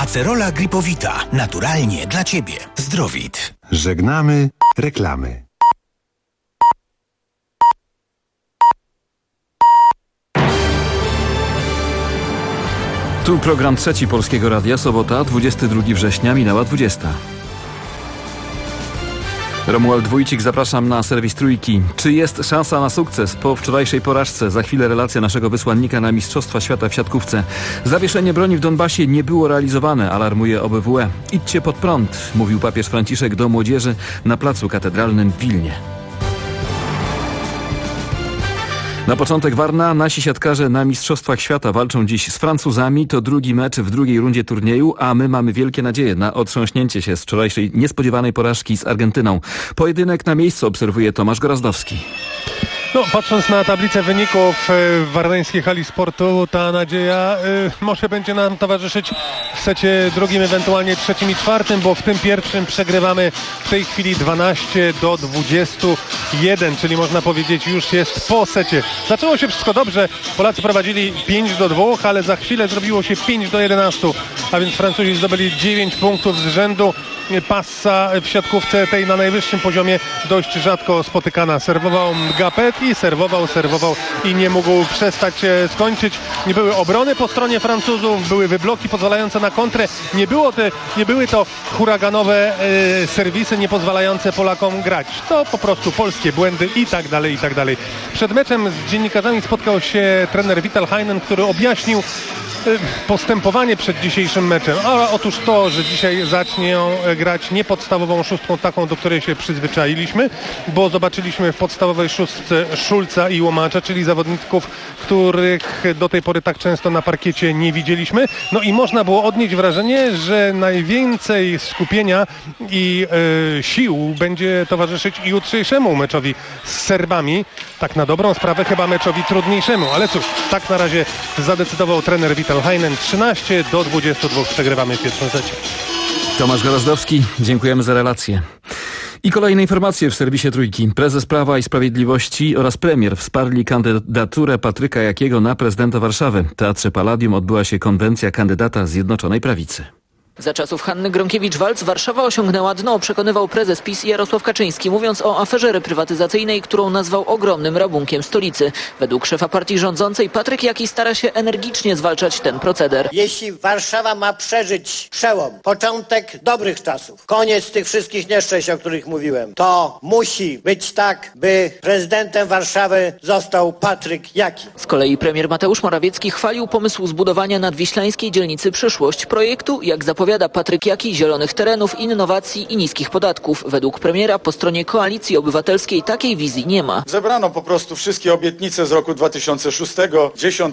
Acerola Gripowita. Naturalnie dla Ciebie. Zdrowit. Żegnamy reklamy. Tu program Trzeci Polskiego Radia, sobota, 22 września, minęła 20. Romuald Wójcik, zapraszam na serwis Trójki. Czy jest szansa na sukces po wczorajszej porażce? Za chwilę relacja naszego wysłannika na Mistrzostwa Świata w siatkówce. Zawieszenie broni w Donbasie nie było realizowane, alarmuje OBWE. Idźcie pod prąd, mówił papież Franciszek do młodzieży na placu katedralnym w Wilnie. Na początek Warna. Nasi siatkarze na Mistrzostwach Świata walczą dziś z Francuzami. To drugi mecz w drugiej rundzie turnieju, a my mamy wielkie nadzieje na otrząśnięcie się z wczorajszej niespodziewanej porażki z Argentyną. Pojedynek na miejscu obserwuje Tomasz Gorazdowski. Patrząc na tablicę wyników w warneńskiej hali sportu, ta nadzieja może będzie nam towarzyszyć w secie drugim, ewentualnie trzecim i czwartym, bo w tym pierwszym przegrywamy w tej chwili 12-21, czyli można powiedzieć już jest po secie. Zaczęło się wszystko dobrze, Polacy prowadzili 5-2, ale za chwilę zrobiło się 5-11, a więc Francuzi zdobyli 9 punktów z rzędu. Passa w siatkówce tej na najwyższym poziomie dość rzadko spotykana. Serwował Gapet i serwował i nie mógł przestać skończyć. Nie były obrony po stronie Francuzów, były wybloki pozwalające na kontrę. Nie były to huraganowe serwisy nie pozwalające Polakom grać. To po prostu polskie błędy i tak dalej. Przed meczem z dziennikarzami spotkał się trener Vital Heinen, który objaśnił postępowanie przed dzisiejszym meczem. A otóż to, że dzisiaj zacznie grać nie podstawową szóstką, taką, do której się przyzwyczailiśmy, bo zobaczyliśmy w podstawowej szóstce Szulca i Łomacza, czyli zawodników, których do tej pory tak często na parkiecie nie widzieliśmy. I można było odnieść wrażenie, że najwięcej skupienia i sił będzie towarzyszyć jutrzejszemu meczowi z Serbami. Tak na dobrą sprawę chyba meczowi trudniejszemu, ale cóż, tak na razie zadecydował trener Vital Heinen. 13-22 przegrywamy w pierwszym secie. Tomasz Gorazdowski, dziękujemy za relację. I kolejne informacje w serwisie Trójki. Prezes Prawa i Sprawiedliwości oraz premier wsparli kandydaturę Patryka Jakiego na prezydenta Warszawy. W Teatrze Palladium odbyła się konwencja kandydata Zjednoczonej Prawicy. Za czasów Hanny Gronkiewicz-Waltz Warszawa osiągnęła dno, przekonywał prezes PiS Jarosław Kaczyński, mówiąc o aferze reprywatyzacyjnej, którą nazwał ogromnym rabunkiem stolicy. Według szefa partii rządzącej Patryk Jaki stara się energicznie zwalczać ten proceder. Jeśli Warszawa ma przeżyć przełom, początek dobrych czasów, koniec tych wszystkich nieszczęść, o których mówiłem, to musi być tak, by prezydentem Warszawy został Patryk Jaki. Z kolei premier Mateusz Morawiecki chwalił pomysł zbudowania nadwiślańskiej dzielnicy Przyszłość. Projektu, jak zapowiada Patryk Jaki, zielonych terenów, innowacji i niskich podatków. Według premiera po stronie Koalicji Obywatelskiej takiej wizji nie ma. Zebrano po prostu wszystkie obietnice z roku 2006, 10,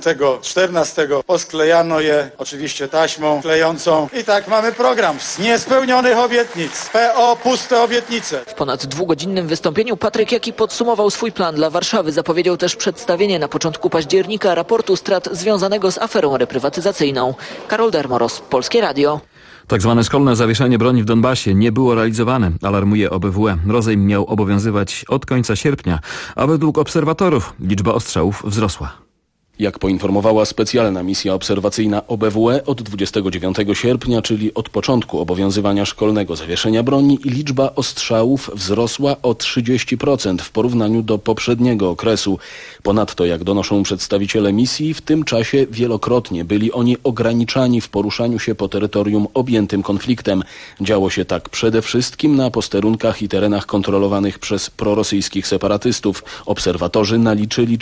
14, posklejano je oczywiście taśmą klejącą i tak mamy program z niespełnionych obietnic. PO puste obietnice. W ponad dwugodzinnym wystąpieniu Patryk Jaki podsumował swój plan dla Warszawy. Zapowiedział też przedstawienie na początku października raportu strat związanego z aferą reprywatyzacyjną. Karol Dermoros, Polskie Radio. Tak zwane szkolne zawieszenie broni w Donbasie nie było realizowane, alarmuje OBWE. Rozejm miał obowiązywać od końca sierpnia, a według obserwatorów liczba ostrzałów wzrosła. Jak poinformowała specjalna misja obserwacyjna OBWE, od 29 sierpnia, czyli od początku obowiązywania szkolnego zawieszenia broni, liczba ostrzałów wzrosła o 30% w porównaniu do poprzedniego okresu. Ponadto, jak donoszą przedstawiciele misji, w tym czasie wielokrotnie byli oni ograniczani w poruszaniu się po terytorium objętym konfliktem. Działo się tak przede wszystkim na posterunkach i terenach kontrolowanych przez prorosyjskich separatystów. Obserwatorzy naliczyli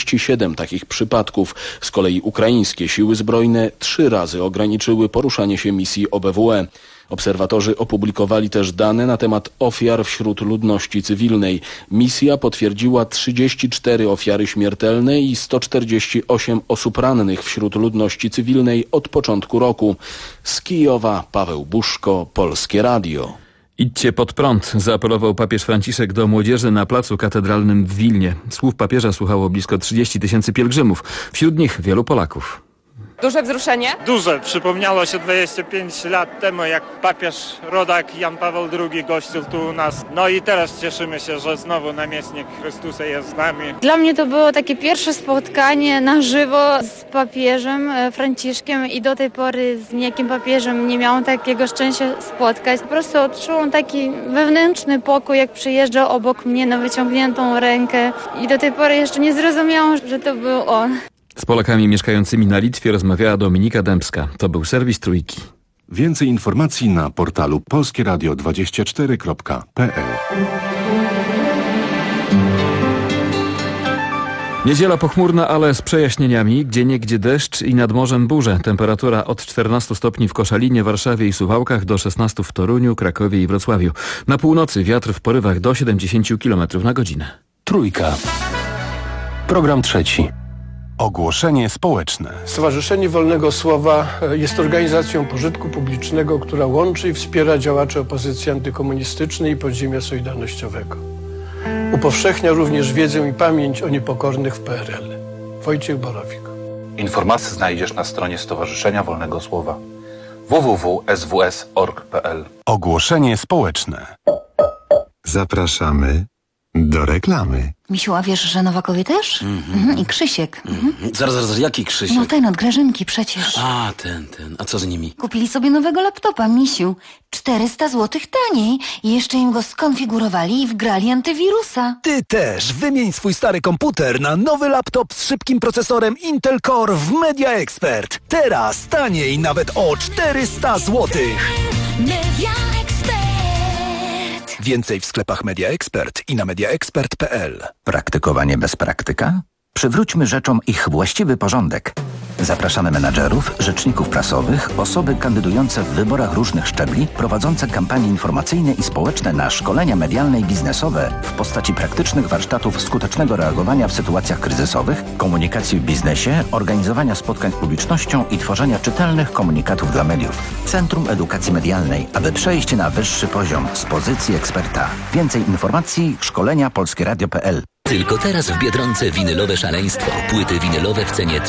47 takich przypadków. Z kolei ukraińskie siły zbrojne 3 razy ograniczyły poruszanie się misji OBWE. Obserwatorzy opublikowali też dane na temat ofiar wśród ludności cywilnej. Misja potwierdziła 34 ofiary śmiertelne i 148 osób rannych wśród ludności cywilnej od początku roku. Z Kijowa Paweł Buszko, Polskie Radio. Idźcie pod prąd, zaapelował papież Franciszek do młodzieży na placu katedralnym w Wilnie. Słów papieża słuchało blisko 30 000 pielgrzymów, wśród nich wielu Polaków. Duże wzruszenie? Duże. Przypomniało się 25 lat temu, jak papież rodak Jan Paweł II gościł tu u nas. No i teraz cieszymy się, że znowu namiestnik Chrystusa jest z nami. Dla mnie to było takie pierwsze spotkanie na żywo z papieżem Franciszkiem i do tej pory z niejakim papieżem nie miałam takiego szczęścia spotkać. Po prostu odczułam taki wewnętrzny pokój, jak przyjeżdżał obok mnie na wyciągniętą rękę i do tej pory jeszcze nie zrozumiałam, że to był on. Z Polakami mieszkającymi na Litwie rozmawiała Dominika Dębska. To był serwis Trójki. Więcej informacji na portalu polskieradio24.pl. Niedziela pochmurna, ale z przejaśnieniami, gdzieniegdzie deszcz i nad morzem burze. Temperatura od 14 stopni w Koszalinie, Warszawie i Suwałkach do 16 w Toruniu, Krakowie i Wrocławiu. Na północy wiatr w porywach do 70 km na godzinę. Trójka. Program trzeci. Ogłoszenie społeczne. Stowarzyszenie Wolnego Słowa jest organizacją pożytku publicznego, która łączy i wspiera działaczy opozycji antykomunistycznej i podziemia solidarnościowego. Upowszechnia również wiedzę i pamięć o niepokornych w PRL. Wojciech Borowik. Informacje znajdziesz na stronie Stowarzyszenia Wolnego Słowa www.sws.org.pl. Ogłoszenie społeczne. Zapraszamy do reklamy. Misiu, a wiesz, że Nowakowie też? I Krzysiek. Zaraz, jaki Krzysiek? No ten od Grażynki przecież. A, ten. A co z nimi? Kupili sobie nowego laptopa, Misiu. 400 zł taniej. I jeszcze im go skonfigurowali i wgrali antywirusa. Ty też wymień swój stary komputer na nowy laptop z szybkim procesorem Intel Core w Media Expert. Teraz taniej nawet o 400 zł. Media Expert. Więcej w sklepach Media Expert i na mediaexpert.pl. Praktykowanie bez praktyka? Przywróćmy rzeczom ich właściwy porządek. Zapraszamy menadżerów, rzeczników prasowych, osoby kandydujące w wyborach różnych szczebli, prowadzące kampanie informacyjne i społeczne na szkolenia medialne i biznesowe w postaci praktycznych warsztatów skutecznego reagowania w sytuacjach kryzysowych, komunikacji w biznesie, organizowania spotkań z publicznością i tworzenia czytelnych komunikatów dla mediów. Centrum Edukacji Medialnej, aby przejść na wyższy poziom z pozycji eksperta. Więcej informacji szkolenia polskieradio.pl. Tylko teraz w Biedronce winylowe szaleństwo. Płyty winylowe w cenie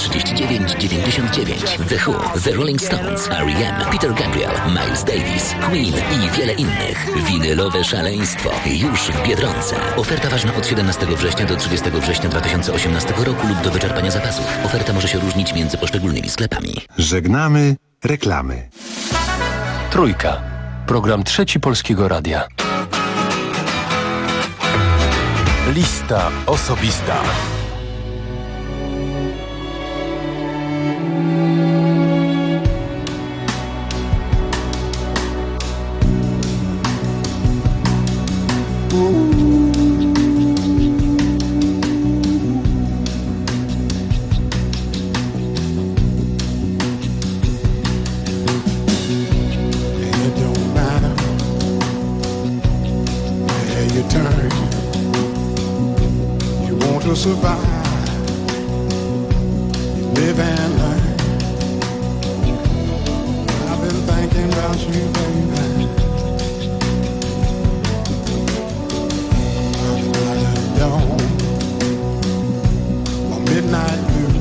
39,99. The Who, The Rolling Stones, R.E.M., Peter Gabriel, Miles Davis, Queen i wiele innych. Winylowe szaleństwo już w Biedronce. Oferta ważna od 17 września do 30 września 2018 roku lub do wyczerpania zapasów. Oferta może się różnić między poszczególnymi sklepami. Żegnamy reklamy. Trójka. Program trzeci Polskiego Radia. Lista osobista. Survive, live and learn. I've been thinking about you, baby. Dawn or midnight blue,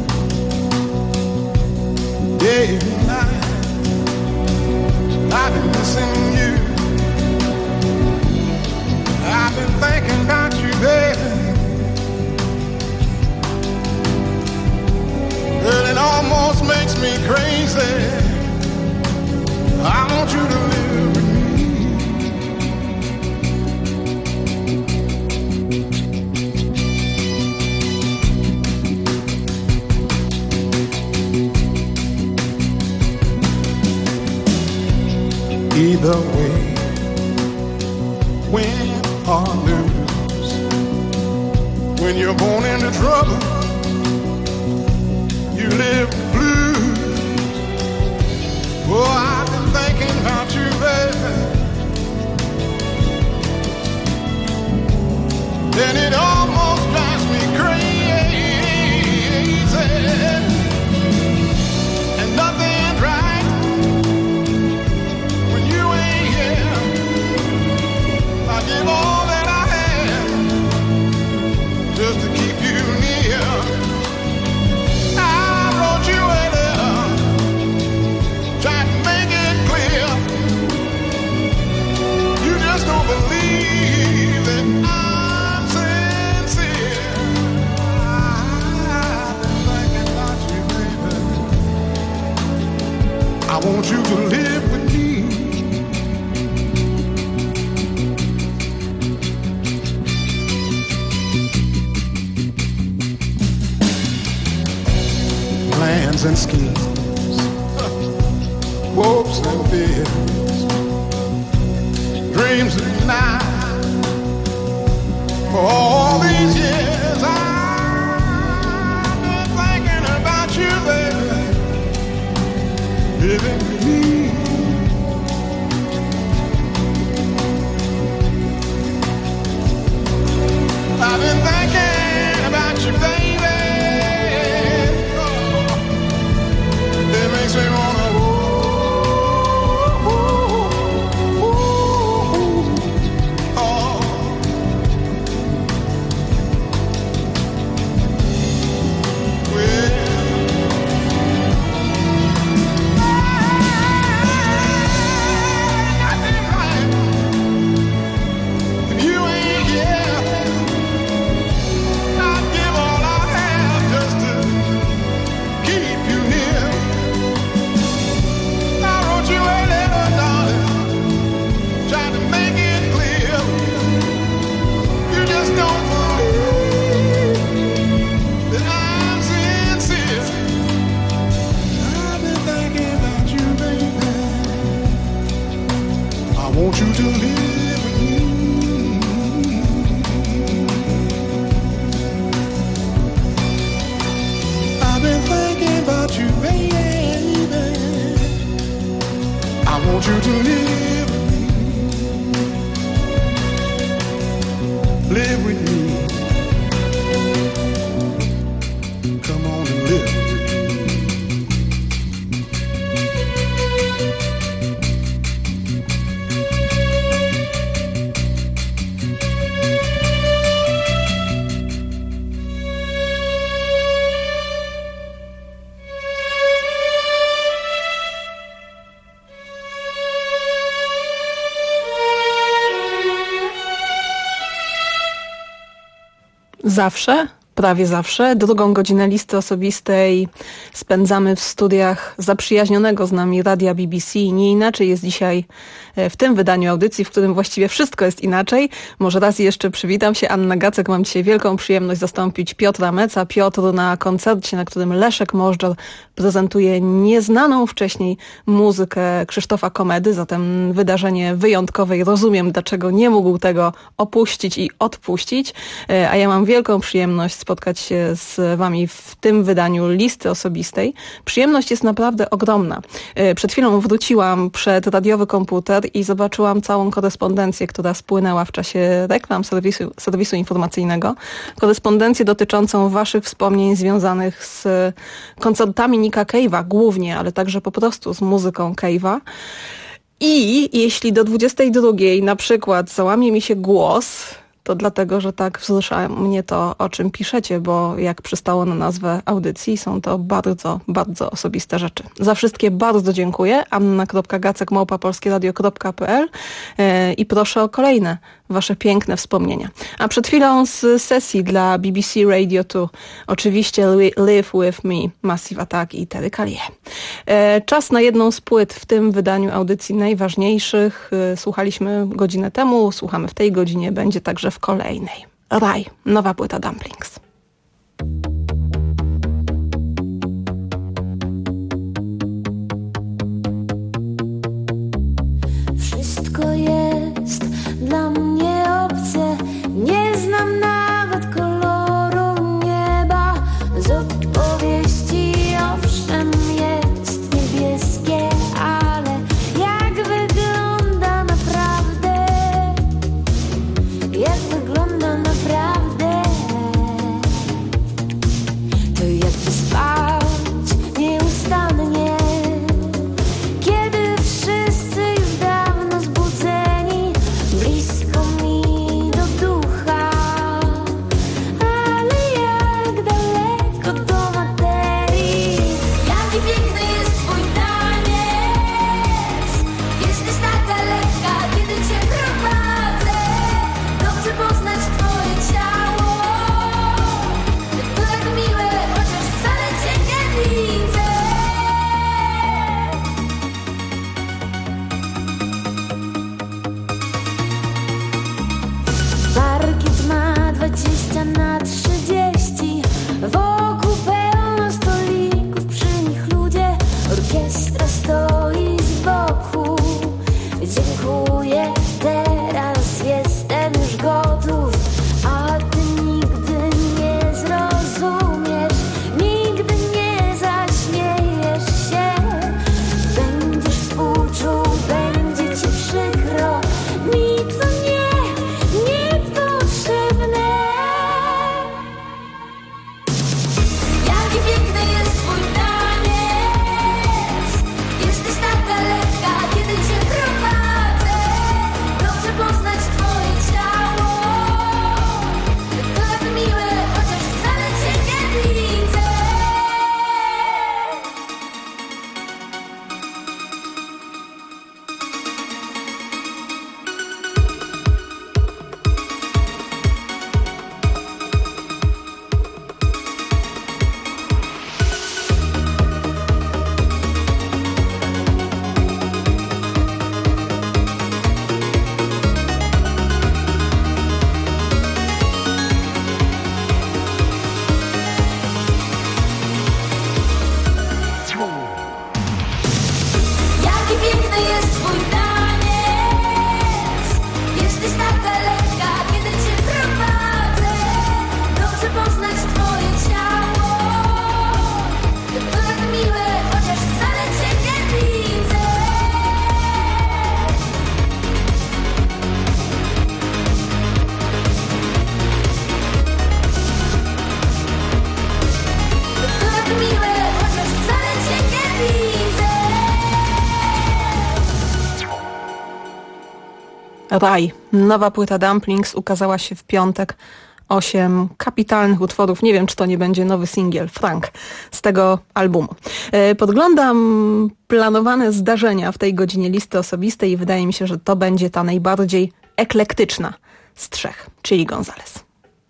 day and night. I've been missing you. I've been thinking about you, baby. Girl, it almost makes me crazy. I want you to live with me. Either way, win or lose, when you're born into trouble, you live blues. Oh, I've been thinking about you, baby. And it almost drives me crazy. And nothing's right when you ain't here. I give all that I have just to keep you near. You a letter and schemes, hopes and fears, dreams and nights. For all these years I've been thinking about you, baby, living with me. I've been thinking about you, baby. It makes me wanna want you to live with me. I've been thinking about you, baby. I want you to live with me. Live with me. Come on and live with me. Zawsze, prawie zawsze, drugą godzinę listy osobistej spędzamy w studiach zaprzyjaźnionego z nami radia BBC. Nie inaczej jest dzisiaj w tym wydaniu audycji, w którym właściwie wszystko jest inaczej. Może raz jeszcze przywitam się. Anna Gacek. Mam dzisiaj wielką przyjemność zastąpić Piotra Meca. Piotr na koncercie, na którym Leszek Możdżer prezentuje nieznaną wcześniej muzykę Krzysztofa Komedy. Zatem wydarzenie wyjątkowe i rozumiem, dlaczego nie mógł tego opuścić i odpuścić. A ja mam wielką przyjemność spotkać się z wami w tym wydaniu listy osobistej. Przyjemność jest naprawdę ogromna. Przed chwilą wróciłam przed radiowy komputer i zobaczyłam całą korespondencję, która spłynęła w czasie reklam serwisu informacyjnego. Korespondencję dotyczącą waszych wspomnień związanych z koncertami Nicka Cave'a głównie, ale także po prostu z muzyką Cave'a. I jeśli do 22 na przykład załamie mi się głos, to dlatego, że tak wzrusza mnie to, o czym piszecie, bo jak przystało na nazwę audycji, są to bardzo, bardzo osobiste rzeczy. Za wszystkie bardzo dziękuję. anna.gacek@polskieradio.pl i proszę o kolejne wasze piękne wspomnienia. A przed chwilą z sesji dla BBC Radio 2 oczywiście Live With Me, Massive Attack i Terry Callier. Czas na jedną z płyt w tym wydaniu audycji najważniejszych. Słuchaliśmy godzinę temu, słuchamy w tej godzinie, będzie także w kolejnej. Raj, nowa płyta Dumplings. Wszystko jest dla mnie obce, nie znam nawet koloru nieba. Z opowieści owszem jest niebieskie, ale jak wygląda naprawdę? Jak wygląda naprawdę? Raj. Nowa płyta Dumplings ukazała się w piątek. 8 kapitalnych utworów. Nie wiem, czy to nie będzie nowy singiel Frank z tego albumu. Podglądam planowane zdarzenia w tej godzinie listy osobistej i wydaje mi się, że to będzie ta najbardziej eklektyczna z 3, czyli Gonzales.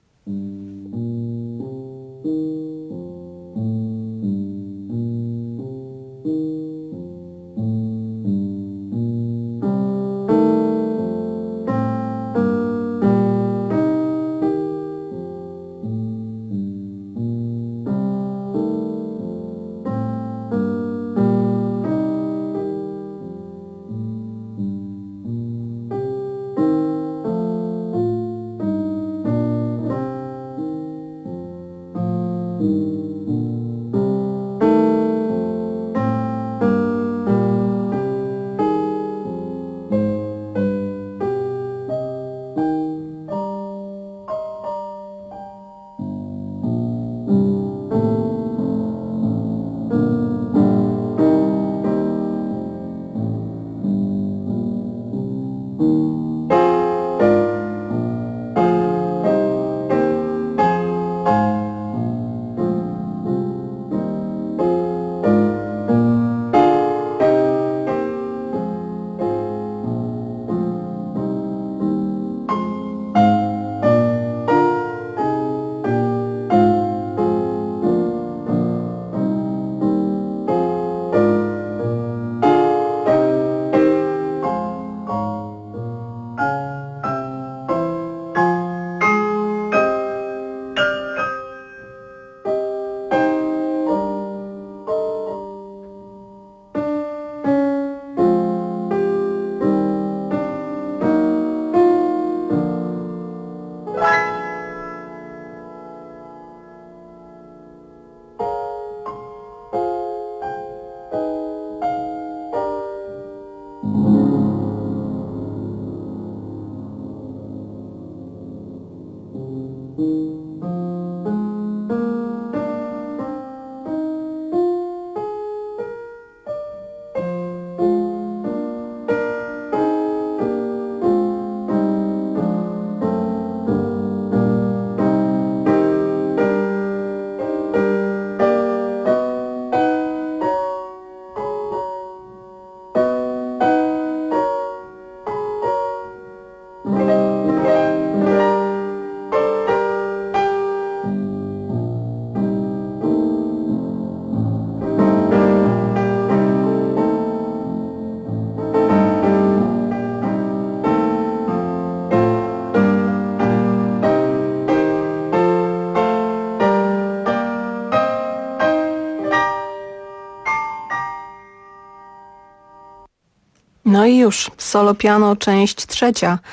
No i już, solo piano, część 3.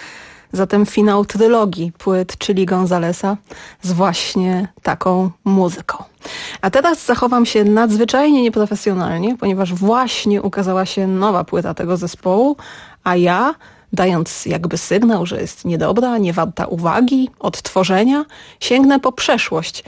Zatem finał trylogii płyt, czyli Gonzalesa, z właśnie taką muzyką. A teraz zachowam się nadzwyczajnie nieprofesjonalnie, ponieważ właśnie ukazała się nowa płyta tego zespołu, a ja, dając jakby sygnał, że jest niedobra, nie warta uwagi, odtworzenia, sięgnę po przeszłość.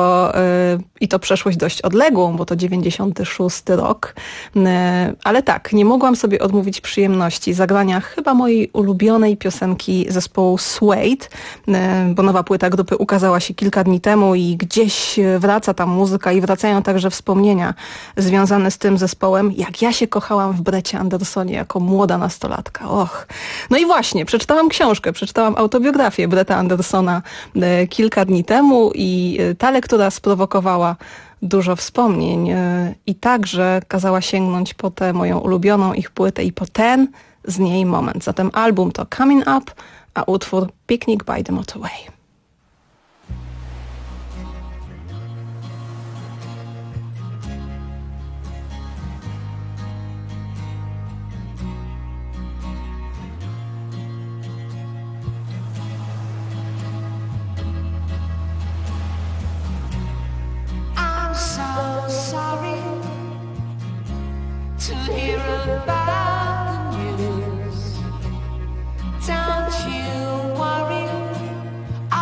I to przeszłość dość odległą, bo to 96 rok. Ale tak, nie mogłam sobie odmówić przyjemności zagrania chyba mojej ulubionej piosenki zespołu Suede, bo nowa płyta grupy ukazała się kilka dni temu i gdzieś wraca ta muzyka i wracają także wspomnienia związane z tym zespołem, jak ja się kochałam w Bretcie Andersonie jako młoda nastolatka. Och. No i właśnie, przeczytałam autobiografię Bretta Andersona kilka dni temu i ta lektura sprowokowała dużo wspomnień i także kazała sięgnąć po tę moją ulubioną ich płytę i po ten z niej moment. Zatem album to Coming Up, a utwór Picnic by the Motorway. So sorry to hear about the news. Don't you worry,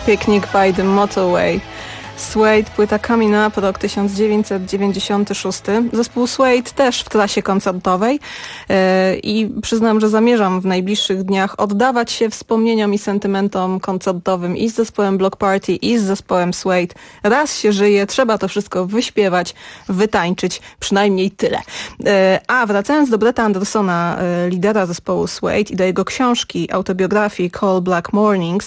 Picnic by the Motorway. Suede, płyta Coming Up, rok 1996. Zespół Suede też w trasie koncertowej i przyznam, że zamierzam w najbliższych dniach oddawać się wspomnieniom i sentymentom koncertowym i z zespołem Block Party, i z zespołem Suede. Raz się żyje, trzeba to wszystko wyśpiewać, wytańczyć, przynajmniej tyle. A wracając do Bretta Andersona, lidera zespołu Suede i do jego książki, autobiografii Cold Black Mornings,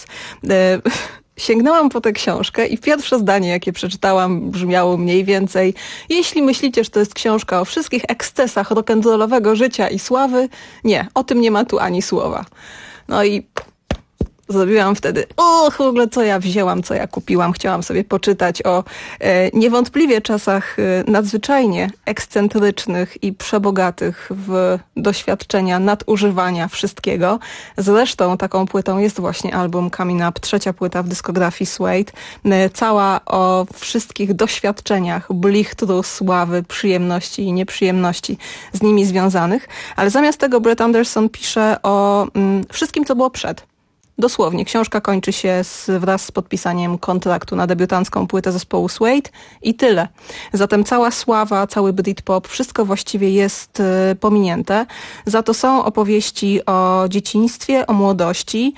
sięgnęłam po tę książkę i pierwsze zdanie, jakie przeczytałam, brzmiało mniej więcej: jeśli myślicie, że to jest książka o wszystkich ekscesach rock'n'rollowego życia i sławy, nie, o tym nie ma tu ani słowa. No i zrobiłam wtedy, w ogóle co ja wzięłam, co ja kupiłam. Chciałam sobie poczytać o niewątpliwie czasach nadzwyczajnie ekscentrycznych i przebogatych w doświadczenia nadużywania wszystkiego. Zresztą taką płytą jest właśnie album Coming Up, trzecia płyta w dyskografii Suede. Cała o wszystkich doświadczeniach, blichtru, sławy, przyjemności i nieprzyjemności z nimi związanych. Ale zamiast tego Brett Anderson pisze o wszystkim, co było przed. Dosłownie, książka kończy się wraz z podpisaniem kontraktu na debiutancką płytę zespołu Suede i tyle. Zatem cała sława, cały Britpop, wszystko właściwie jest pominięte. Za to są opowieści o dzieciństwie, o młodości,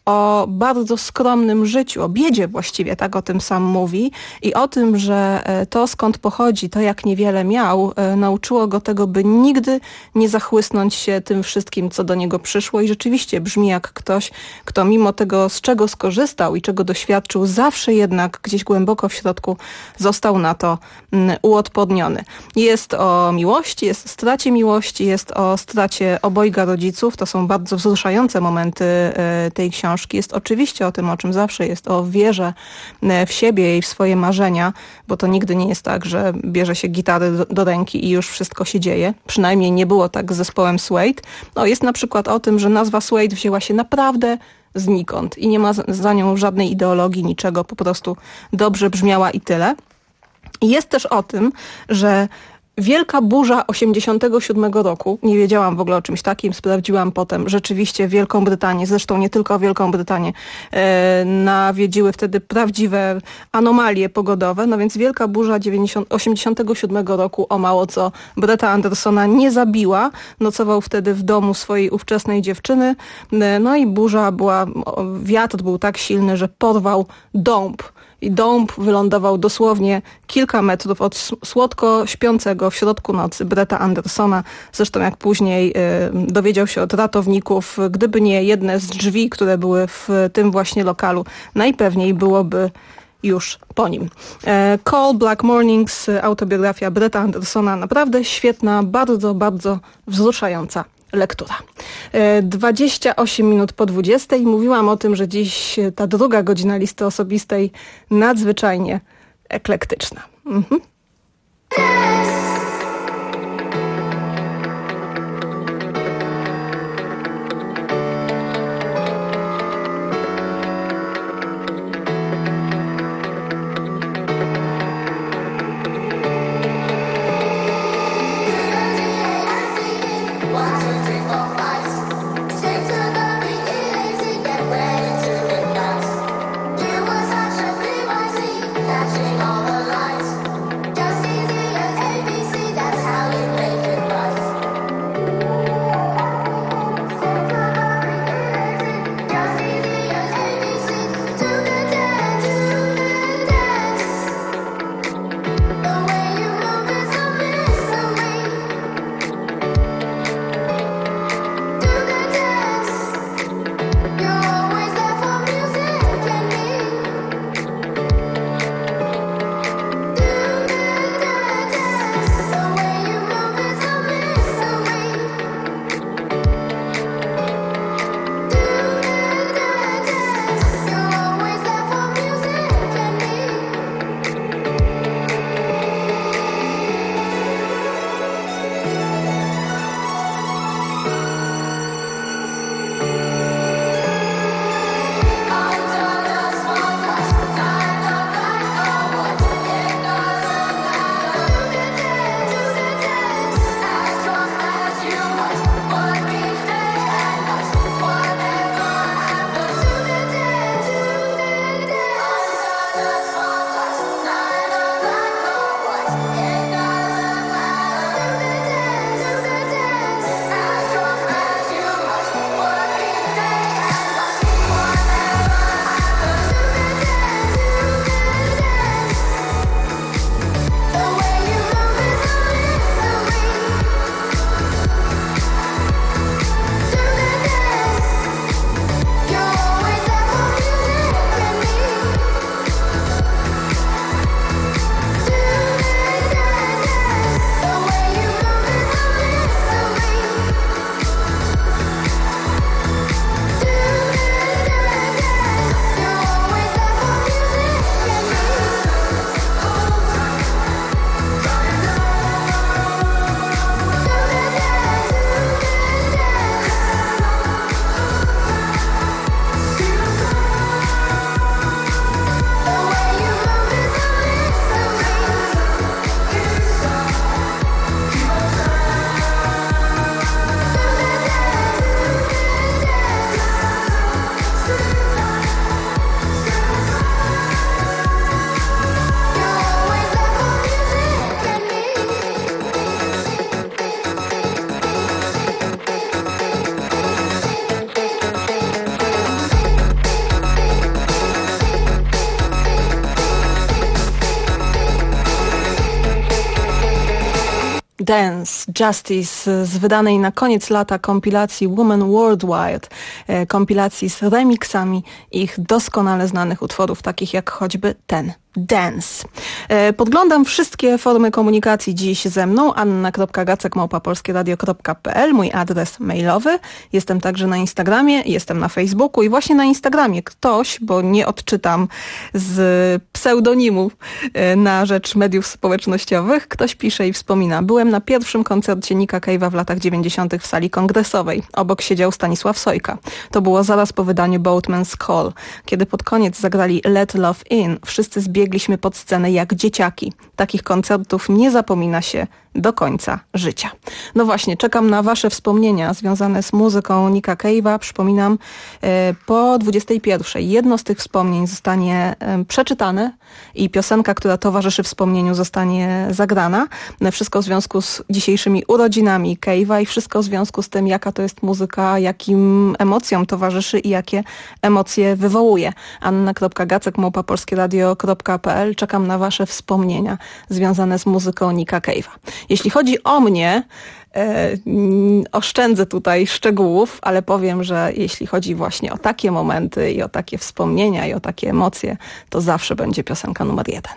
o bardzo skromnym życiu, o biedzie właściwie, tak o tym sam mówi i o tym, że to skąd pochodzi, to jak niewiele miał, nauczyło go tego, by nigdy nie zachłysnąć się tym wszystkim, co do niego przyszło i rzeczywiście brzmi jak ktoś, kto mimo tego, z czego skorzystał i czego doświadczył, zawsze jednak gdzieś głęboko w środku został na to uodporniony. Jest o miłości, jest o stracie miłości, jest o stracie obojga rodziców. To są bardzo wzruszające momenty tej książki. Jest oczywiście o tym, o czym zawsze jest, o wierze w siebie i w swoje marzenia, bo to nigdy nie jest tak, że bierze się gitary do ręki i już wszystko się dzieje. Przynajmniej nie było tak z zespołem Suede. No, jest na przykład o tym, że nazwa Suede wzięła się naprawdę znikąd i nie ma za nią żadnej ideologii, niczego, po prostu dobrze brzmiała i tyle. I jest też o tym, że wielka burza 87 roku, nie wiedziałam w ogóle o czymś takim, sprawdziłam potem, rzeczywiście Wielką Brytanię, zresztą nie tylko Wielką Brytanię, nawiedziły wtedy prawdziwe anomalie pogodowe, no więc wielka burza 87 roku o mało co Bretta Andersona nie zabiła, nocował wtedy w domu swojej ówczesnej dziewczyny, no i burza była, wiatr był tak silny, że porwał dąb. I dąb wylądował dosłownie kilka metrów od słodko śpiącego w środku nocy Bretta Andersona. Zresztą jak później dowiedział się od ratowników, gdyby nie jedne z drzwi, które były w tym właśnie lokalu, najpewniej byłoby już po nim. Cold Black Mornings, autobiografia Bretta Andersona, naprawdę świetna, bardzo, bardzo wzruszająca lektura. 28 minut po 20. Mówiłam o tym, że dziś ta druga godzina listy osobistej nadzwyczajnie eklektyczna. Touching all the lights, just easy as Dance, Justice z wydanej na koniec lata kompilacji Woman Worldwide, kompilacji z remixami ich doskonale znanych utworów, takich jak choćby ten. Dance. Podglądam wszystkie formy komunikacji dziś ze mną. anna.gacek@polskieradio.pl, mój adres mailowy. Jestem także na Instagramie, jestem na Facebooku i właśnie na Instagramie ktoś, bo nie odczytam z pseudonimów na rzecz mediów społecznościowych, ktoś pisze i wspomina: byłem na pierwszym koncercie Nicka Cave'a w latach 90. w sali kongresowej. Obok siedział Stanisław Sojka. To było zaraz po wydaniu Boatman's Call. Kiedy pod koniec zagrali Let Love In, wszyscy zbiegliśmy pod scenę jak dzieciaki. Takich koncertów nie zapomina się do końca życia. No właśnie, czekam na wasze wspomnienia związane z muzyką Nicka Cave'a. Przypominam, po 21:00 jedno z tych wspomnień zostanie przeczytane i piosenka, która towarzyszy wspomnieniu, zostanie zagrana. Wszystko w związku z dzisiejszymi urodzinami Cave'a i wszystko w związku z tym, jaka to jest muzyka, jakim emocjom towarzyszy i jakie emocje wywołuje. anna.gacek@polskieradio.pl. Czekam na wasze wspomnienia związane z muzyką Nicka Cave'a. Jeśli chodzi o mnie, oszczędzę tutaj szczegółów, ale powiem, że jeśli chodzi właśnie o takie momenty i o takie wspomnienia i o takie emocje, to zawsze będzie piosenka numer 1.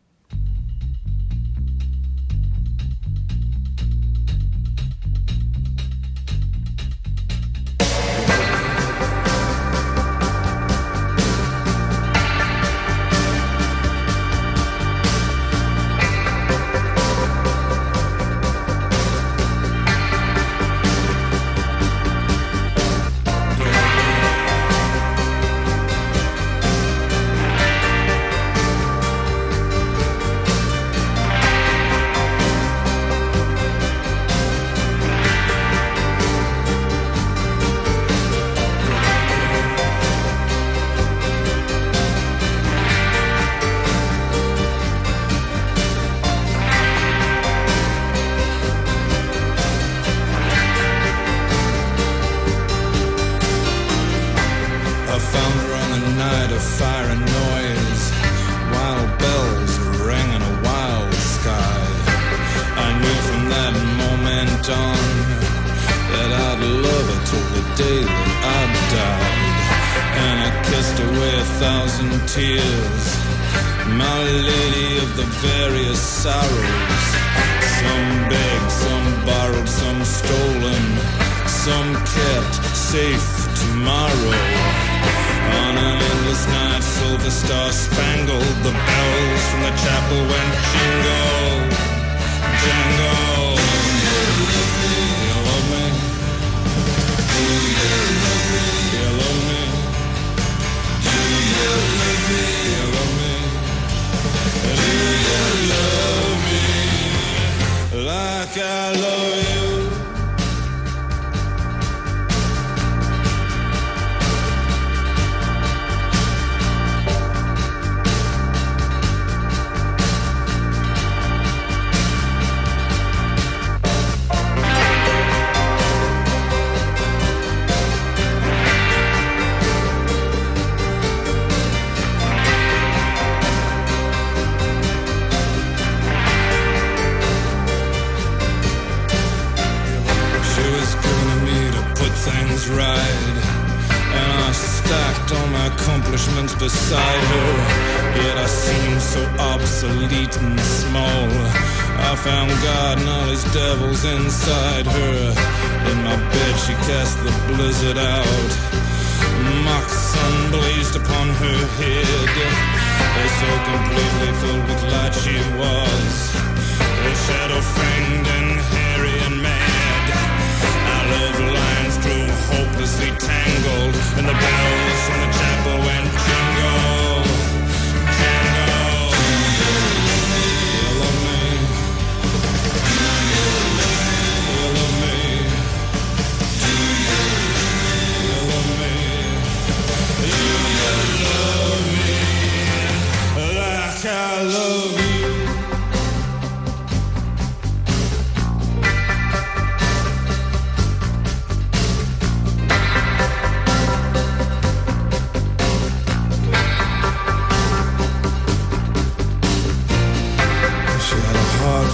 Beside her, yet I seem so obsolete and small. I found God and all his devils inside her. In my bed she cast the blizzard out. Mock sun blazed upon her head. So completely filled with light she was. Her shadow fanged and hairy and mad. Our love lines grew hopelessly tangled, and the bells from the chapel went jingle, jangle. You love me. You love me. You love me. You love me like I love you.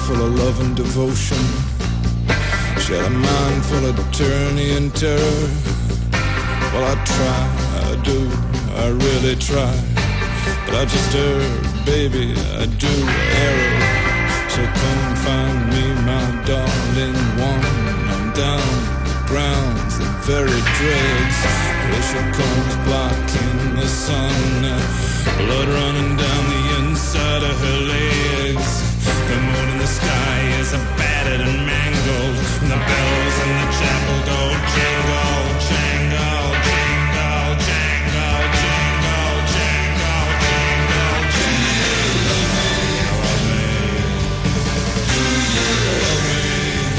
full of love and devotion. She had a mind full of tyranny and terror. Well, I try, I do, I really try. But I just err, baby, I do err. So come find me, my darling one. I'm down the ground, the very dregs. Here she comes blocking the sun. Blood running down the inside of her legs. The moon in the sky is battered and mangled. And the bells in the chapel go jingle, jangle, jingle, jangle, jingle, jangle, jingle, jingle. Love me. Do you love me?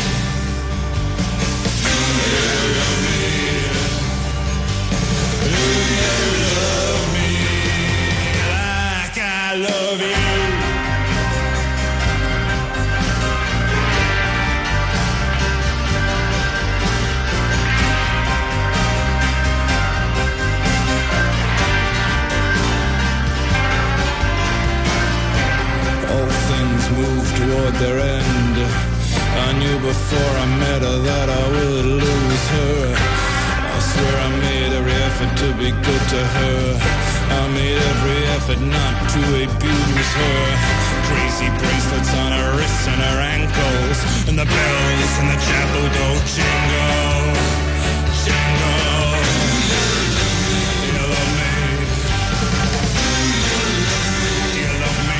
Do you love me? Do you love me like I love you? Move toward their end. I knew before I met her that I would lose her. I swear I made every effort to be good to her. I made every effort not to abuse her. Crazy bracelets on her wrists and her ankles, and the bells in the chapel go jingle, jingle. You love me? You love me?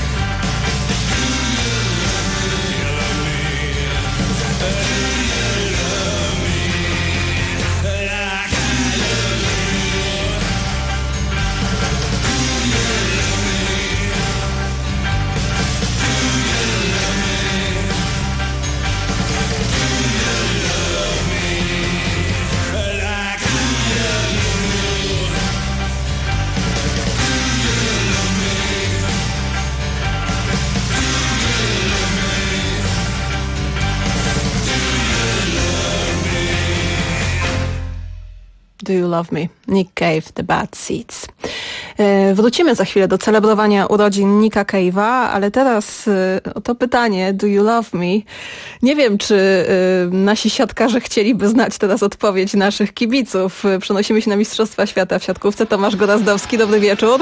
Do You Love Me? Nick Cave, The Bad Seeds. Wrócimy za chwilę do celebrowania urodzin Nicka Cave'a, ale teraz to pytanie, Do You Love Me? Nie wiem, czy nasi siatkarze chcieliby znać teraz odpowiedź naszych kibiców. Przenosimy się na Mistrzostwa Świata w siatkówce. Tomasz Gorazdowski, dobry wieczór.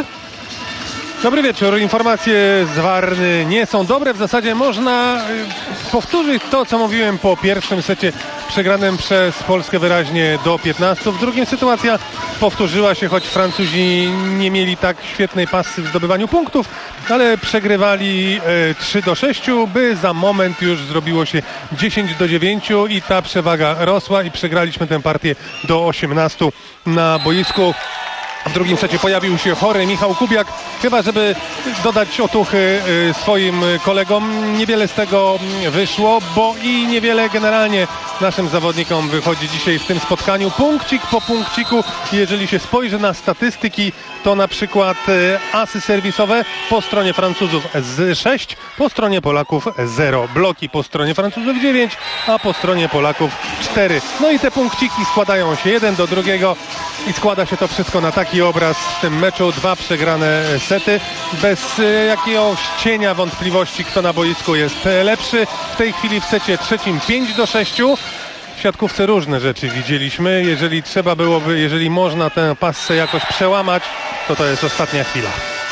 Dobry wieczór. Informacje z Warny nie są dobre. W zasadzie można powtórzyć to, co mówiłem po pierwszym secie przegranym przez Polskę wyraźnie do 15. W drugim sytuacja powtórzyła się, choć Francuzi nie mieli tak świetnej pasy w zdobywaniu punktów, ale przegrywali 3-6, by za moment już zrobiło się 10-9 i ta przewaga rosła i przegraliśmy tę partię do 18 na boisku. W drugim secie pojawił się chory Michał Kubiak, chyba żeby dodać otuchy swoim kolegom. Niewiele z tego wyszło, bo i niewiele generalnie naszym zawodnikom wychodzi dzisiaj w tym spotkaniu. Punkcik po punkciku, jeżeli się spojrzy na statystyki, to na przykład asy serwisowe po stronie Francuzów 6, po stronie Polaków 0. Bloki po stronie Francuzów 9, a po stronie Polaków 4. No i te punkciki składają się jeden do drugiego i składa się to wszystko na taki obraz w tym meczu. 2 przegrane sety. Bez jakiegoś cienia wątpliwości, kto na boisku jest lepszy. W tej chwili w secie trzecim 5-6. W siatkówce różne rzeczy widzieliśmy. Jeżeli trzeba byłoby, jeżeli można tę passę jakoś przełamać, to jest ostatnia chwila.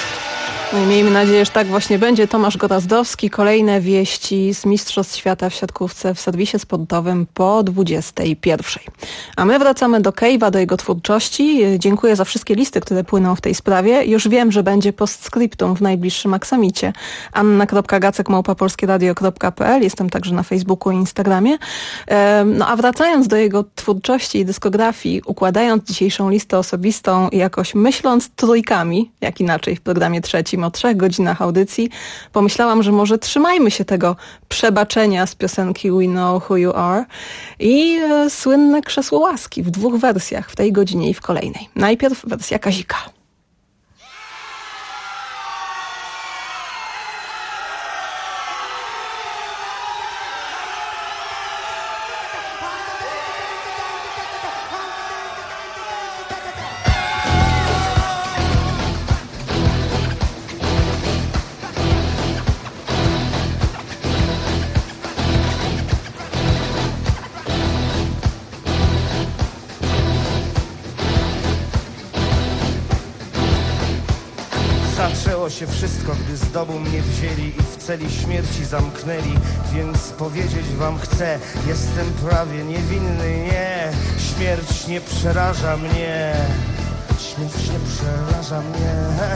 No i miejmy nadzieję, że tak właśnie będzie. Tomasz Gorazdowski. Kolejne wieści z Mistrzostw Świata w siatkówce w serwisie sportowym po 21. A my wracamy do Cave'a, do jego twórczości. Dziękuję za wszystkie listy, które płyną w tej sprawie. Już wiem, że będzie postscriptum w najbliższym aksamicie. anna.gacek@polskieradio.pl. Jestem także na Facebooku i Instagramie. No a wracając do jego twórczości i dyskografii, układając dzisiejszą listę osobistą i jakoś myśląc trójkami, jak inaczej w programie trzecim, o 3 godzinach audycji, pomyślałam, że może trzymajmy się tego przebaczenia z piosenki We Know Who You Are i słynne krzesło łaski w 2 wersjach, w tej godzinie i w kolejnej. Najpierw wersja Kazika. Zaczęło się wszystko, gdy z domu mnie wzięli i w celi śmierci zamknęli. Więc powiedzieć wam chcę, jestem prawie niewinny, nie. Śmierć nie przeraża mnie. Śmierć nie przeraża mnie.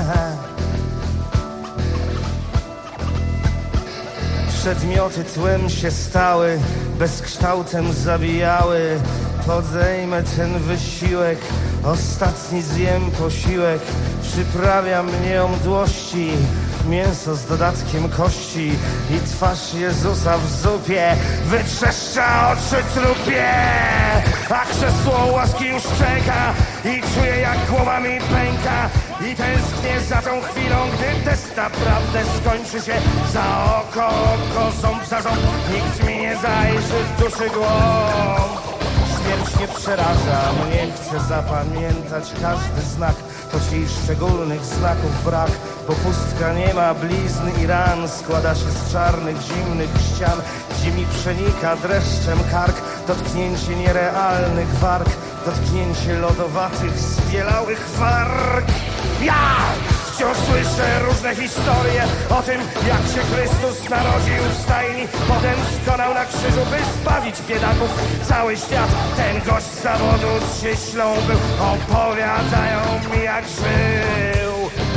Przedmioty tłem się stały, bezkształtem zabijały. Podejmę ten wysiłek, ostatni zjem posiłek. Przyprawia mnie o mdłości, mięso z dodatkiem kości i twarz Jezusa w zupie wytrzeszcza oczy trupie. A krzesło łaski już czeka i czuję, jak głowa mi pęka. I tęsknię za tą chwilą, gdy test naprawdę skończy się. Za oko, ząb za ząb, nikt mi nie zajrzy w duszy głąb. Śmierć nie przeraża mnie, chcę zapamiętać każdy znak, choć jej szczególnych znaków brak, bo pustka nie ma blizn i ran, składa się z czarnych, zimnych ścian, gdzie mi przenika dreszczem kark, dotknięcie nierealnych warg, dotknięcie lodowatych, zbielałych warg. Ja wciąż słyszę różne historie o tym, jak się Chrystus narodził w stajni, potem skonał na krzyżu, by zbawić biedaków. Cały świat, ten gość z zawodu cieślą był, opowiadają mi, jak żył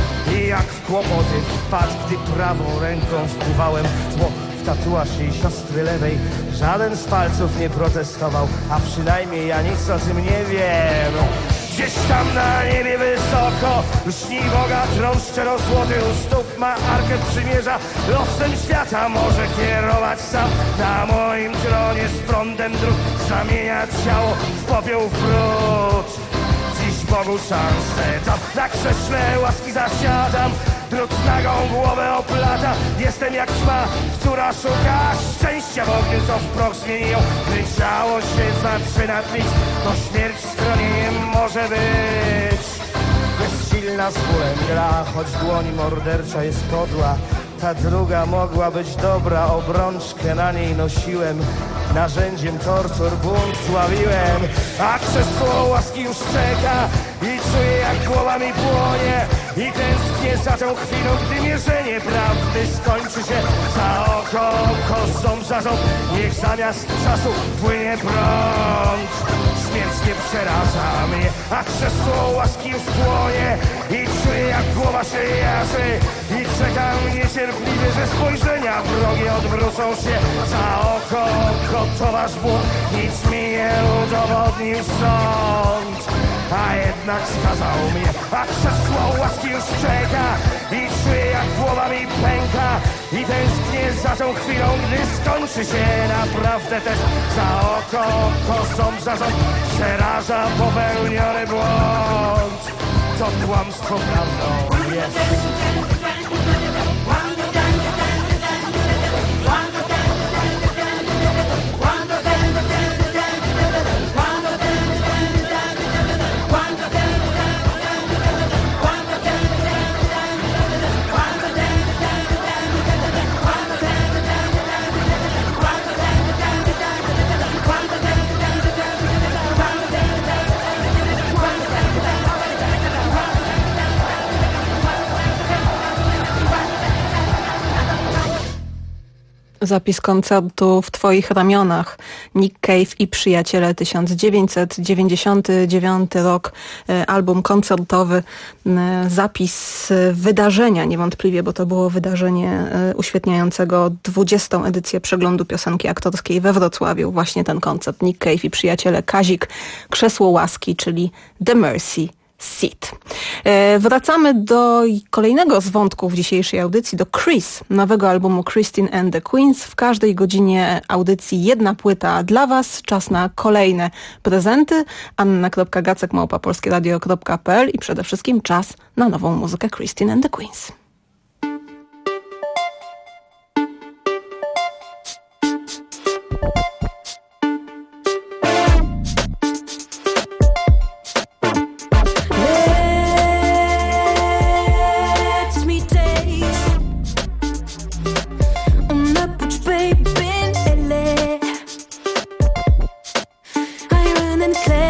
i jak w kłopoty wpadł, gdy prawą ręką wpływałem tło w tatuaż jej siostry lewej. Żaden z palców nie protestował, a przynajmniej ja nic o tym nie wiem. Gdzieś tam na niebie wysoko lśni Boga tron szczerozłoty, u stóp ma arkę przymierza, losem świata może kierować sam. Na moim tronie z prądem drut zamienia ciało w popiół, w brud. Dziś Bogu szansę to na krześle łaski zasiadam, drut nagą głowę oplata. Jestem jak ćma, która szuka szczęścia w ogniu, co w proch zmieni ją. Gdy ciało się zaczyna tlić, to śmierć schronieniem może być. Bezsilna z bólem gra, choć dłoń mordercza jest podła. Ta druga mogła być dobra, obrączkę na niej nosiłem. Narzędziem tortur bunt sławiłem, a krzesło łaski już czeka i czuję, jak głowa mi płonie. I tęsknię za tą chwilą, gdy mierzenie prawdy skończy się. Za oko, ząb za ząb, niech zamiast czasu płynie prąd. Śmierć nie przeraża mnie, a krzesło łaski już płonie. I czuję, jak głowa się jarzy i czekam niecierpliwie, że spojrzenia wrogie odwrócą się. Za oko, to wasz błąd, nic mi nie udowodnił sąd. A jednak skazał mnie, a krzesło łaski już czeka i czuję, jak głowa mi pęka. I tęsknię za tą chwilą, gdy skończy się naprawdę test. Za oko, ząb za ząb, przeraża popełniony błąd. To kłamstwo prawdą jest. Zapis koncertu w twoich ramionach. Nick Cave i przyjaciele, 1999 rok, album koncertowy, zapis wydarzenia niewątpliwie, bo to było wydarzenie uświetniającego 20. edycję przeglądu piosenki aktorskiej we Wrocławiu. Właśnie ten koncert. Nick Cave i przyjaciele, Kazik, krzesło łaski, czyli The Mercy Seat. Wracamy do kolejnego z wątków dzisiejszej audycji, do Chris, nowego albumu Christine and the Queens. W każdej godzinie audycji jedna płyta dla Was. Czas na kolejne prezenty. anna.gacek@polskieradio.pl i przede wszystkim czas na nową muzykę Christine and the Queens.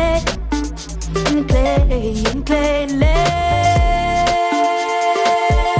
Clay,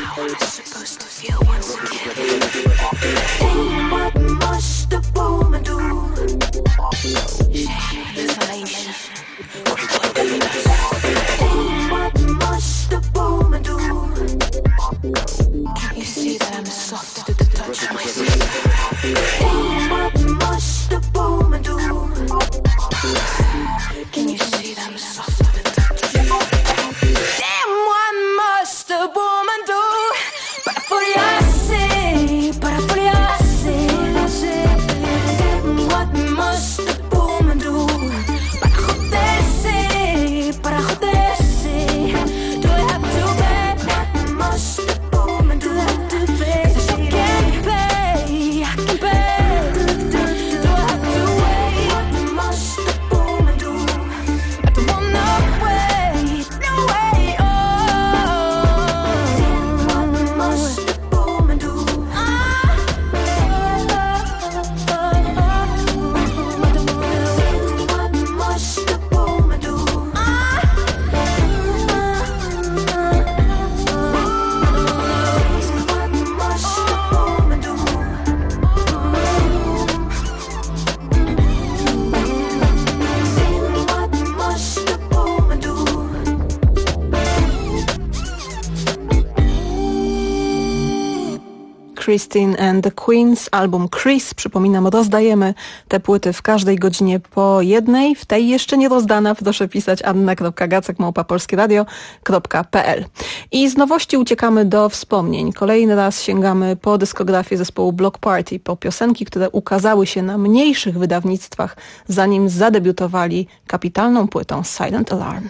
how am I supposed to feel once again? And what must the woman do? Shame and desolation. And what must the woman do? Can't you see that I'm soft to the touch of my skin? And what must the woman do? Can you see that I'm soft to the touch? Damn, what must a woman do? Para furiarse, para furiarse. Damn, what must a woman do? Para joderse, para joderse. Do I have to pay? What must a woman do? If I can't pay, I can pay. Do I have to wait? What must a woman do? I don't want no wait, no way. What must a woman do? What must a woman do? What must a woman do? What must a woman do? Christine and the Queens, album Chris. Przypominam, rozdajemy te płyty w każdej godzinie po jednej. W tej jeszcze nie rozdana proszę pisać anna.gacek@polskieradio.pl. I z nowości uciekamy do wspomnień. Kolejny raz sięgamy po dyskografię zespołu Block Party, po piosenki, które ukazały się na mniejszych wydawnictwach, zanim zadebiutowali kapitalną płytą Silent Alarm.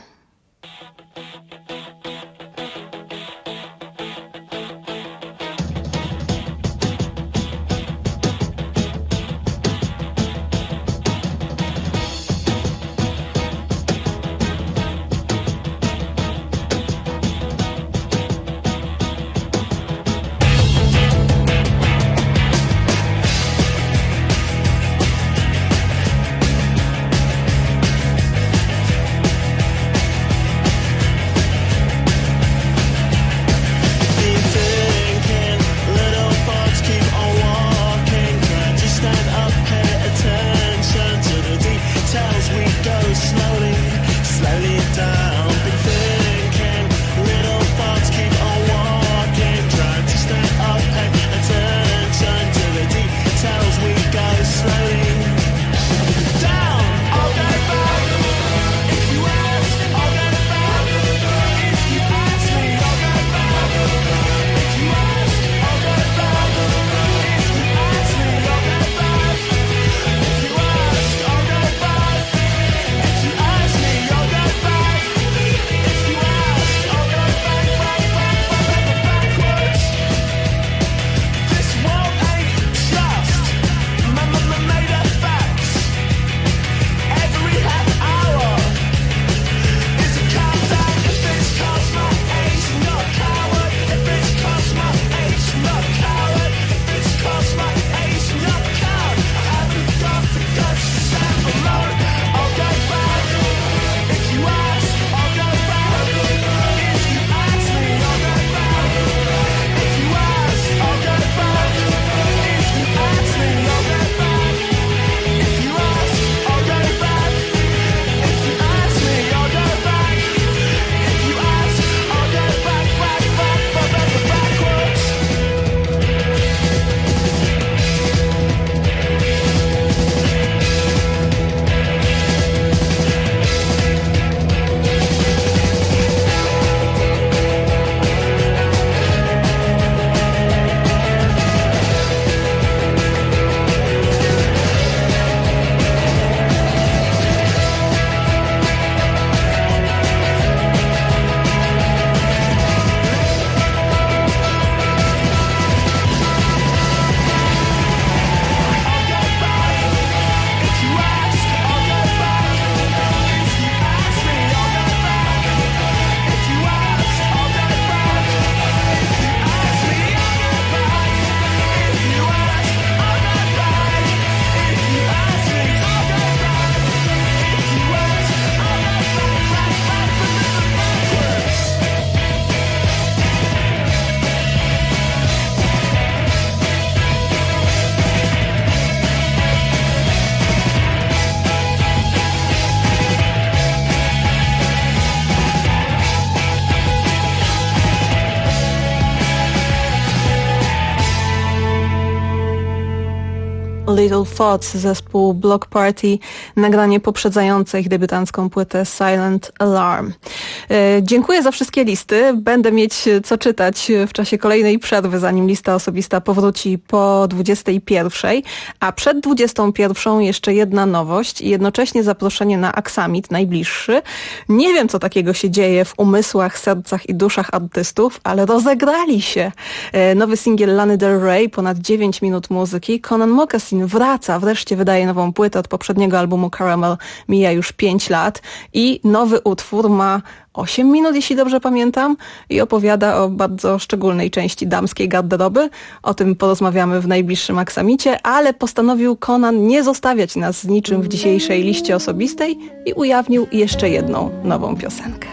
Little Thoughts, zespół Block Party, nagranie poprzedzające ich debiutancką płytę Silent Alarm. Dziękuję za wszystkie listy. Będę mieć co czytać w czasie kolejnej przerwy, zanim lista osobista powróci po 21, a przed 21 jeszcze jedna nowość i jednocześnie zaproszenie na Aksamit najbliższy. Nie wiem, co takiego się dzieje w umysłach, sercach i duszach artystów, ale rozegrali się. Nowy singiel Lany Del Rey, ponad 9 minut muzyki. Conan Moccasin wraca, wreszcie wydaje nową płytę. Od poprzedniego albumu Caramel mija już 5 lat i nowy utwór ma 8 minut, jeśli dobrze pamiętam, i opowiada o bardzo szczególnej części damskiej garderoby. O tym porozmawiamy w najbliższym Aksamicie, ale postanowił Conan nie zostawiać nas z niczym w dzisiejszej liście osobistej i ujawnił jeszcze jedną nową piosenkę.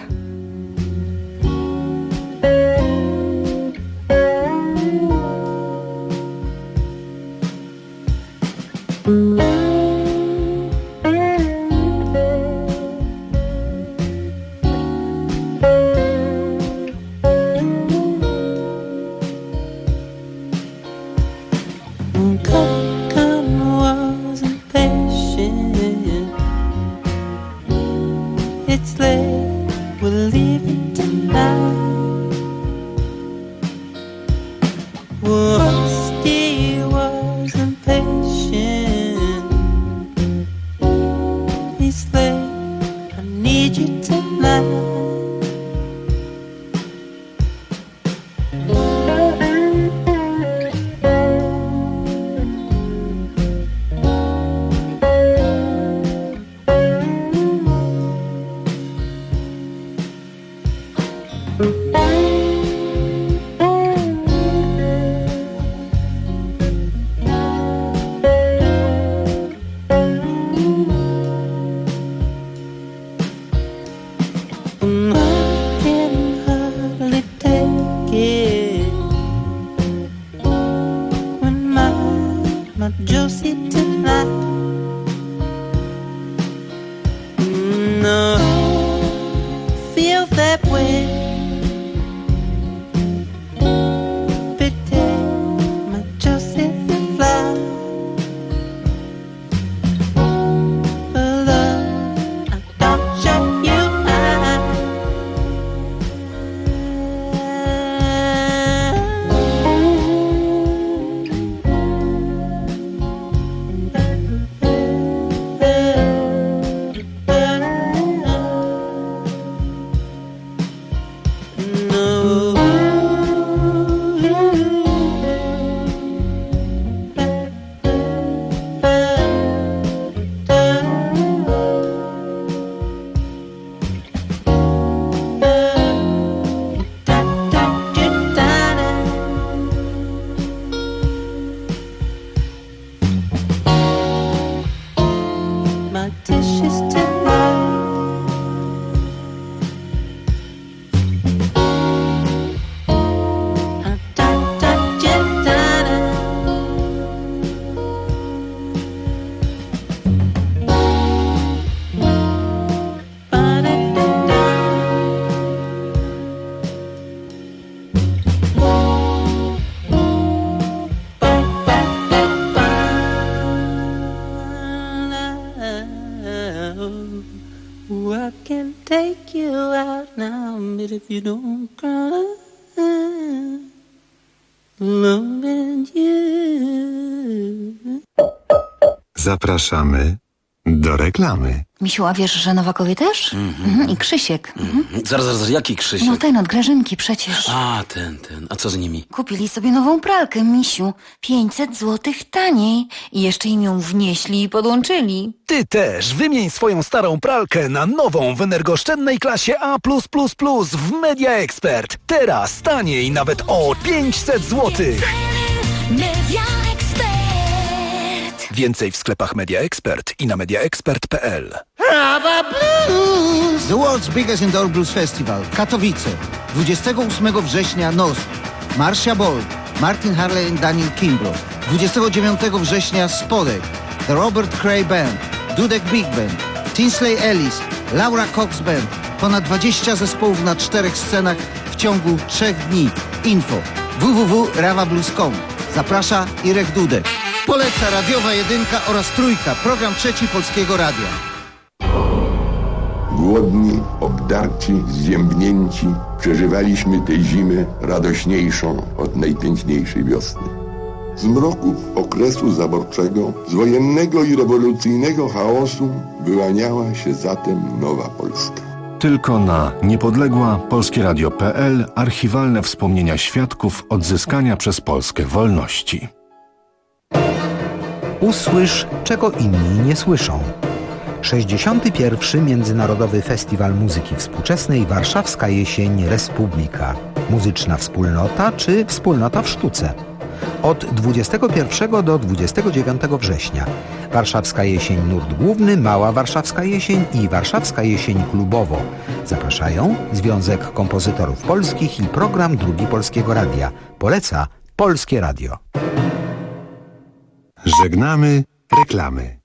Zapraszamy do reklamy. Misiu, a wiesz, że Nowakowie też? I Krzysiek. Zaraz, jaki Krzysiek? No ten od Grażynki przecież. A, ten. A co z nimi? Kupili sobie nową pralkę, Misiu. 500 złotych taniej. I jeszcze im ją wnieśli i podłączyli. Ty też wymień swoją starą pralkę na nową w energooszczędnej klasie A+++ w Media Expert. Teraz taniej nawet o 500 złotych. Media Expert. Więcej w sklepach Media Expert i na mediaexpert.pl. The World's Biggest Indoor Blues Festival, Katowice. 28 września NOS, Marcia Bold, Martin Harley i Daniel Kimbrough. 29 września Spodek, The Robert Cray Band, Dudek Big Band, Tinsley Ellis, Laura Cox Band. Ponad 20 zespołów na 4 scenach w ciągu 3 dni. Info www.rawablues.com. Zaprasza Irek Dudek. Poleca radiowa jedynka oraz trójka, program trzeci Polskiego Radia. Głodni, obdarci, zziębnięci, przeżywaliśmy tę zimę radośniejszą od najpiękniejszej wiosny. Z mroków okresu zaborczego, z wojennego i rewolucyjnego chaosu wyłaniała się zatem nowa Polska. Tylko na niepodległa polskieradio.pl archiwalne wspomnienia świadków odzyskania przez Polskę wolności. Usłysz, czego inni nie słyszą. 61. Międzynarodowy Festiwal Muzyki Współczesnej Warszawska Jesień Republika. Muzyczna wspólnota czy wspólnota w sztuce. Od 21 do 29 września. Warszawska Jesień Nurt Główny, Mała Warszawska Jesień i Warszawska Jesień Klubowo. Zapraszają Związek Kompozytorów Polskich i Program Drugi Polskiego Radia. Poleca Polskie Radio. Żegnamy reklamy.